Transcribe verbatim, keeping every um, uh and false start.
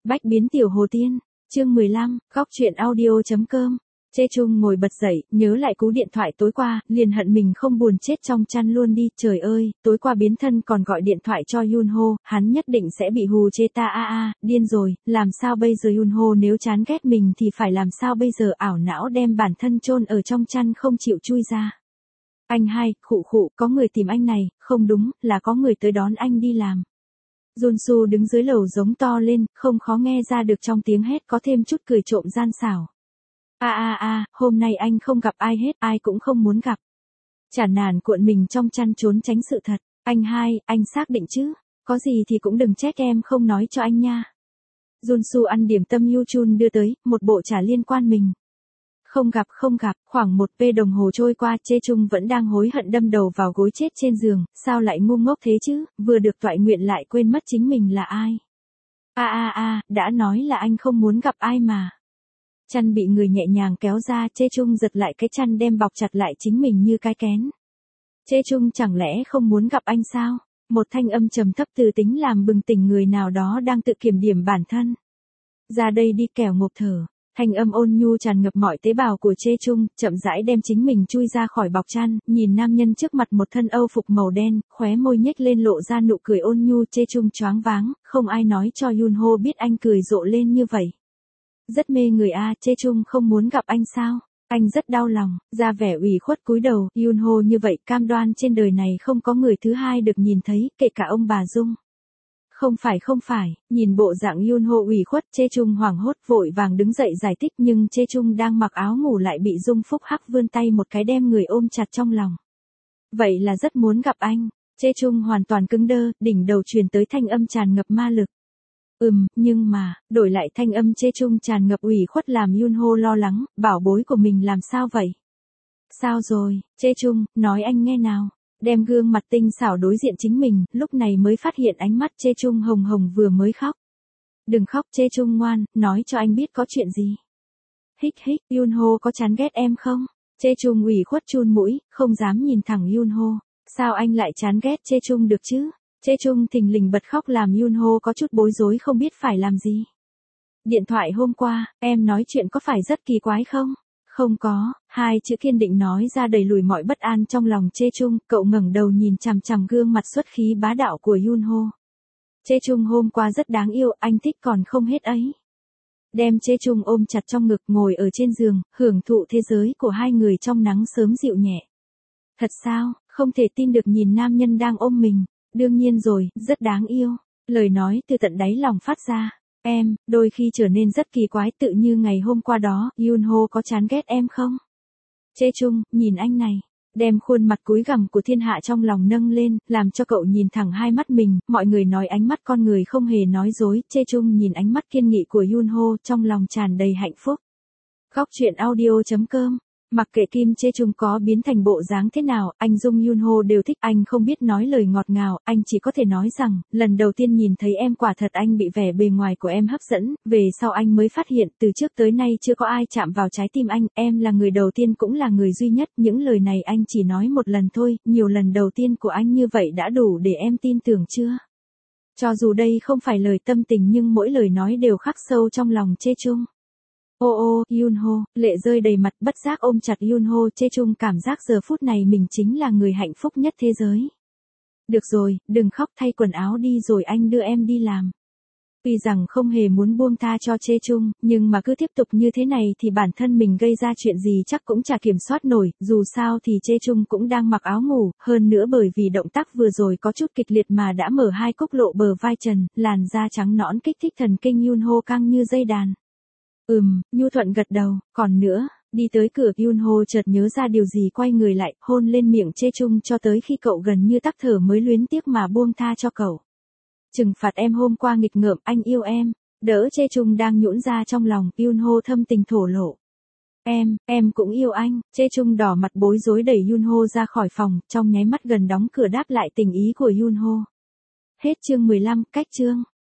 Bách biến tiểu hồ tiên, chương mười lăm, góc truyện audio.com. Chê Chung ngồi bật dậy, nhớ lại cú điện thoại tối qua, liền hận mình không buồn chết trong chăn luôn đi, trời ơi, tối qua biến thân còn gọi điện thoại cho Yunho, hắn nhất định sẽ bị hù chê ta a a, điên rồi, làm sao bây giờ Yunho nếu chán ghét mình thì phải làm sao bây giờ, ảo não đem bản thân chôn ở trong chăn không chịu chui ra. Anh hai, khụ khụ, có người tìm anh này, không đúng, là có người tới đón anh đi làm. Junsu đứng dưới lầu giống to lên, không khó nghe ra được trong tiếng hét có thêm chút cười trộm gian xảo. A a a, hôm nay anh không gặp ai hết, ai cũng không muốn gặp. Chản nản cuộn mình trong chăn trốn tránh sự thật. Anh hai, anh xác định chứ? Có gì thì cũng đừng trách em không nói cho anh nha. Junsu ăn điểm tâm Yuchun đưa tới, một bộ trả liên quan mình. Không gặp không gặp, khoảng một pê đồng hồ trôi qua, Chê Chung vẫn đang hối hận đâm đầu vào gối chết trên giường, sao lại ngu ngốc thế chứ, vừa được toại nguyện lại quên mất chính mình là ai. A a a, đã nói là anh không muốn gặp ai mà. Chăn bị người nhẹ nhàng kéo ra, Chê Chung giật lại cái chăn đem bọc chặt lại chính mình như cái kén. Chê Chung chẳng lẽ không muốn gặp anh sao? Một thanh âm trầm thấp từ tính làm bừng tỉnh người nào đó đang tự kiểm điểm bản thân. Ra đây đi kẻo ngộp thở. Thanh âm ôn nhu tràn ngập mọi tế bào của Chê Chung, chậm rãi đem chính mình chui ra khỏi bọc chăn, nhìn nam nhân trước mặt một thân âu phục màu đen, khóe môi nhếch lên lộ ra nụ cười ôn nhu. Chê Chung choáng váng, không ai nói cho Yunho biết anh cười rộ lên như vậy. Rất mê người a, Chê Chung không muốn gặp anh sao? Anh rất đau lòng, ra vẻ ủy khuất cúi đầu, Yunho như vậy cam đoan trên đời này không có người thứ hai được nhìn thấy, kể cả ông bà Dung. Không phải không phải, nhìn bộ dạng Yunho ủy khuất, Chê Chung hoảng hốt vội vàng đứng dậy giải thích, nhưng Chê Chung đang mặc áo ngủ lại bị Dung Phúc Hắc vươn tay một cái đem người ôm chặt trong lòng. Vậy là rất muốn gặp anh. Chê Chung hoàn toàn cứng đơ, đỉnh đầu truyền tới thanh âm tràn ngập ma lực. Ừm, nhưng mà, đổi lại thanh âm Chê Chung tràn ngập ủy khuất làm Yunho lo lắng, bảo bối của mình làm sao vậy? Sao rồi, Chê Chung, nói anh nghe nào. Đem gương mặt tinh xảo đối diện chính mình, lúc này mới phát hiện ánh mắt Chê Chung hồng hồng vừa mới khóc. Đừng khóc Chê Chung ngoan, nói cho anh biết có chuyện gì. Hích hích, Yunho có chán ghét em không? Chê Chung ủy khuất chun mũi, không dám nhìn thẳng Yunho. Sao anh lại chán ghét Chê Chung được chứ? Chê Chung thình lình bật khóc làm Yunho có chút bối rối không biết phải làm gì. Điện thoại hôm qua, em nói chuyện có phải rất kỳ quái không? Không có, hai chữ kiên định nói ra đầy lùi mọi bất an trong lòng Chê Chung, cậu ngẩng đầu nhìn chằm chằm gương mặt xuất khí bá đạo của Yunho. Chê Chung hôm qua rất đáng yêu, anh thích còn không hết ấy. Đem Chê Chung ôm chặt trong ngực ngồi ở trên giường, hưởng thụ thế giới của hai người trong nắng sớm dịu nhẹ. Thật sao, không thể tin được nhìn nam nhân đang ôm mình, đương nhiên rồi, rất đáng yêu. Lời nói từ tận đáy lòng phát ra. Em, đôi khi trở nên rất kỳ quái tự như ngày hôm qua đó, Yunho có chán ghét em không? Chê Chung, nhìn anh này, đem khuôn mặt cúi gằm của thiên hạ trong lòng nâng lên, làm cho cậu nhìn thẳng hai mắt mình, mọi người nói ánh mắt con người không hề nói dối, Chê Chung nhìn ánh mắt kiên nghị của Yunho trong lòng tràn đầy hạnh phúc. Góc truyện audio.com. Mặc kệ Kim Chê Chung có biến thành bộ dáng thế nào, anh Dung Yunho đều thích, anh không biết nói lời ngọt ngào, anh chỉ có thể nói rằng, lần đầu tiên nhìn thấy em quả thật anh bị vẻ bề ngoài của em hấp dẫn, về sau anh mới phát hiện từ trước tới nay chưa có ai chạm vào trái tim anh, em là người đầu tiên cũng là người duy nhất, những lời này anh chỉ nói một lần thôi, nhiều lần đầu tiên của anh như vậy đã đủ để em tin tưởng chưa? Cho dù đây không phải lời tâm tình nhưng mỗi lời nói đều khắc sâu trong lòng Chê Chung. Ô ô, Yunho, lệ rơi đầy mặt bất giác ôm chặt Yunho. Chê Chung cảm giác giờ phút này mình chính là người hạnh phúc nhất thế giới. Được rồi, đừng khóc, thay quần áo đi rồi anh đưa em đi làm. Tuy rằng không hề muốn buông tha cho Chê Chung, nhưng mà cứ tiếp tục như thế này thì bản thân mình gây ra chuyện gì chắc cũng chả kiểm soát nổi, dù sao thì Chê Chung cũng đang mặc áo ngủ, hơn nữa bởi vì động tác vừa rồi có chút kịch liệt mà đã mở hai cúc lộ bờ vai trần, làn da trắng nõn kích thích thần kinh Yunho căng như dây đàn. Ừm, nhu thuận gật đầu, còn nữa, đi tới cửa Yunho chợt nhớ ra điều gì quay người lại, hôn lên miệng Chê Chung cho tới khi cậu gần như tắc thở mới luyến tiếc mà buông tha cho cậu. Trừng phạt em hôm qua nghịch ngợm, anh yêu em, đỡ Chê Chung đang nhũn ra trong lòng, Yunho thâm tình thổ lộ. Em, em cũng yêu anh, Chê Chung đỏ mặt bối rối đẩy Yunho ra khỏi phòng, trong nháy mắt gần đóng cửa đáp lại tình ý của Yunho. Hết chương mười lăm, cách chương.